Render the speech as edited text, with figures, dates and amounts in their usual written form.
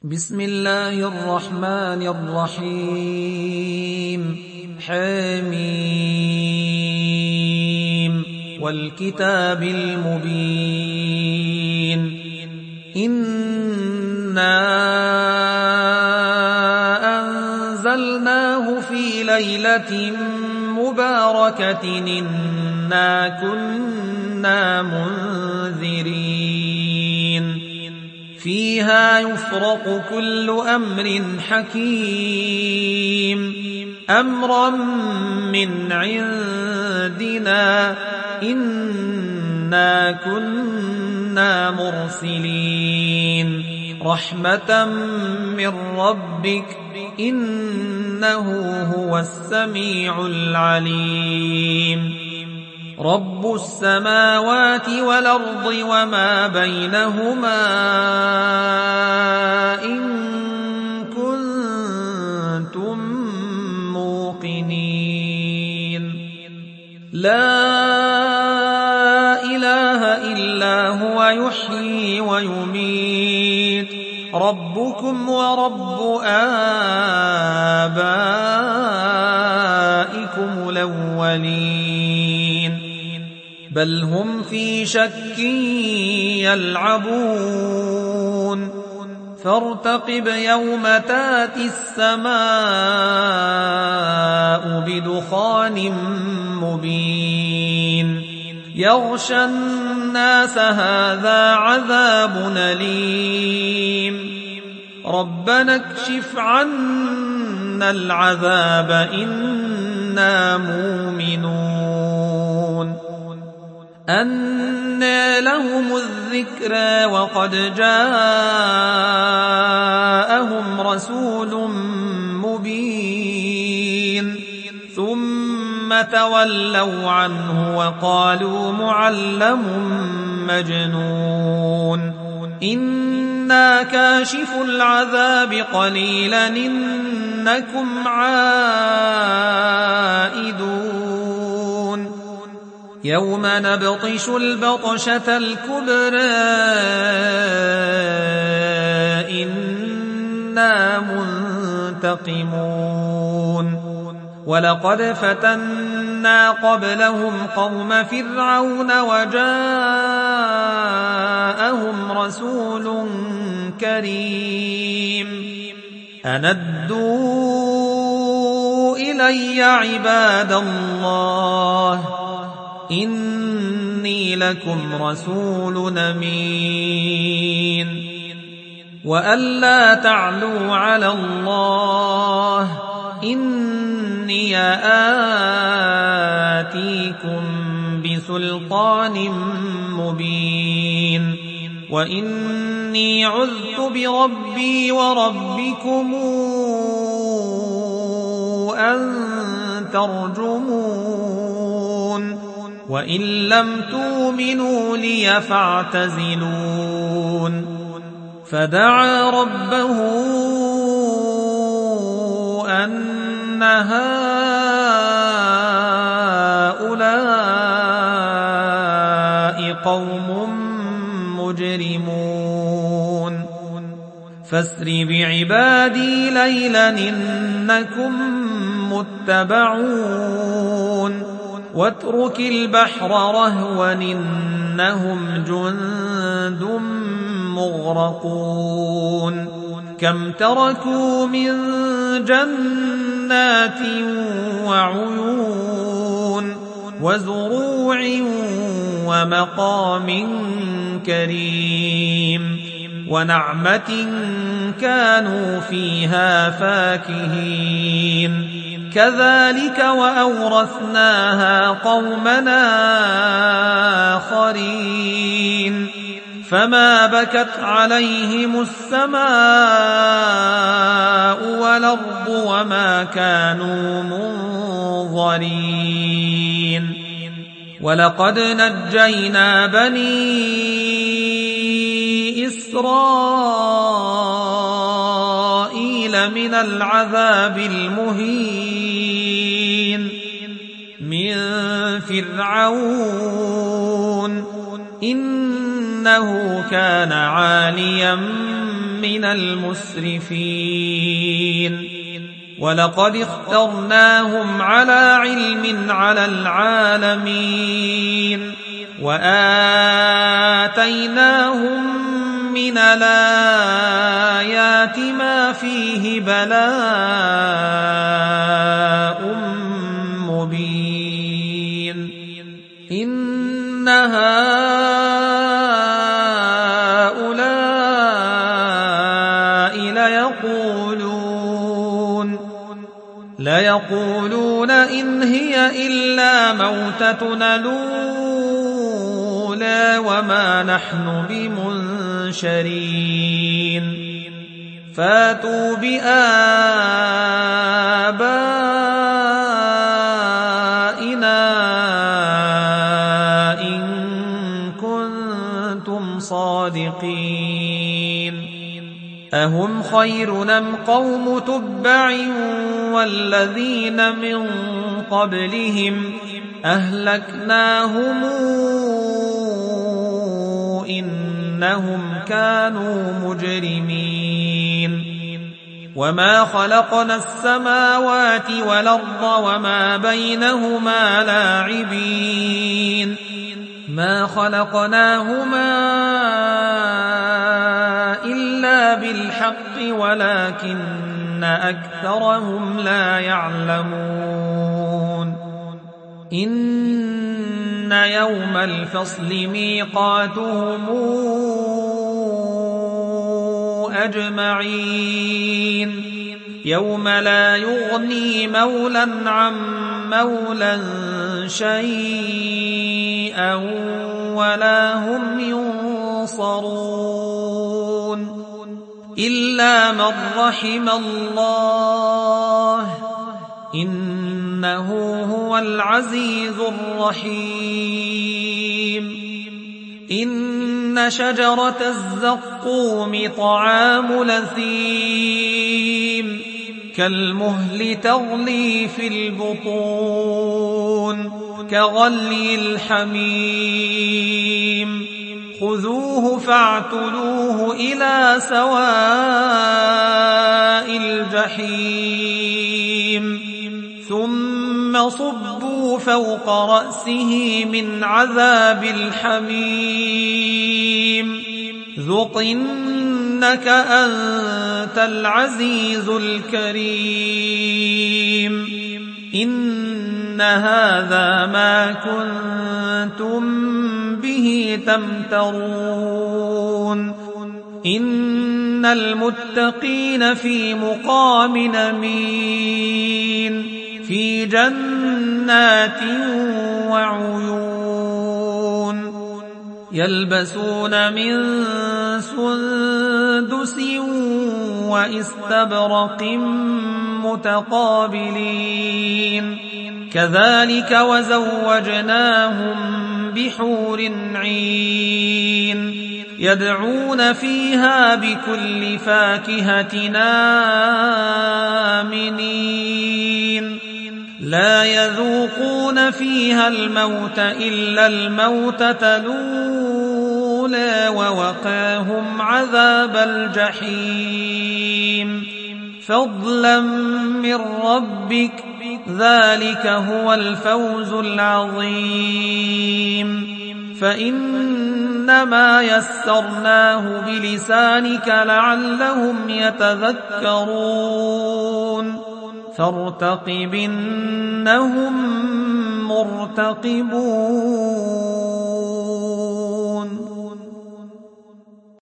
بسم الله الرحمن الرحيم حميم والكتاب المبين إنا أنزلناه في ليلة مباركة إنا كنا منذرين فيها يفرق كل أمر حكيم أمرا من عندنا إنا كنا مرسلين رحمة من ربك إنه هو السميع العليم رب السماوات والأرض وما بينهما إن كنتم موقنين لا إله إلا هو يحيي ويميت ربكم ورب آبائكم الأولين بل هم في شك يلعبون فارتقب يوم تاتي السماء بدخان مبين يغشى الناس هذا عذاب أليم ربنا اكشف عنا العذاب إنا مؤمنون أنى لهم الذكرى وقد جاءهم رسول مبين ثم تولوا عنه وقالوا معلم مجنون إنا كاشف العذاب قليلا إنكم عائدون يوم نبطش البطشة الكبرى إنا منتقمون ولقد فتنا قبلهم قوم فرعون وجاءهم رسول كريم أن أدوا إلي عباد الله إني لكم رسول أمين وألا تعلوا على الله إني آتيكم بسلطان مبين وإني عذت بربي وربكم أن ترجمون وإن لم تؤمنوا لي فاعتزلون فدعا ربه أن هؤلاء قوم مجرمون فاسر بعبادي ليلا إنكم متبعون واترك البحر رهوا إنهم جند مغرقون كم تركوا من جنات وعيون وزروع ومقام كريم ونعمة كانوا فيها فاكهين كذلك وأورثناها قومنا آخرين فما بكت عليهم السماء والأرض وما كانوا منظرين ولقد نجينا بني إسرائيل من العذاب المهين من فرعون إنه كان عاليا من المسرفين ولقد اخترناهم على علم على العالمين وآتيناهم من الآيات ما فيه بلاء مبين إن هؤلاء ليقولون إن هي إلا موتتنا الأولى وما نحن بمنشرين فاتوا بآبائنا إن كنتم صادقين أهم خير أم قوم تبع والذين من قبلهم أهلكناهم إنهم كانوا مجرمين وما خلقنا السماوات والأرض وما بينهما لاعبين ما خلقناهما إلا بالحق ولكن أكثرهم لا يعلمون إن يوم الفصل ميقاتهم أجمعين يوم لا يغني مولى عن مولى شيئا ولا هم ينصرون إلا من رحم الله إنه هو العزيز الرحيم إن شجرة الزقوم طعام لثيم كالمهل تغلي في البطون كغلي الحميم خذوه فاعتلوه إلى سواء الجحيم ثم صبوا فوق رأسه من عذاب الحميم ذق إنك أنت العزيز الكريم إن هذا ما كنتم به تمترون إن المتقين في مقام أمين في جنات وعيون يلبسون من سندس واستبرق متقابلين كذلك وزوجناهم بحور عين يدعون فيها بكل فاكهة آمنين لا يذوقون فيها الموت إلا الموتة الأولى ووقاهم عذاب الجحيم فضلا من ربك ذلك هو الفوز العظيم فإنما يسرناه بلسانك لعلهم يتذكرون فارتقب إنهم مرتقبون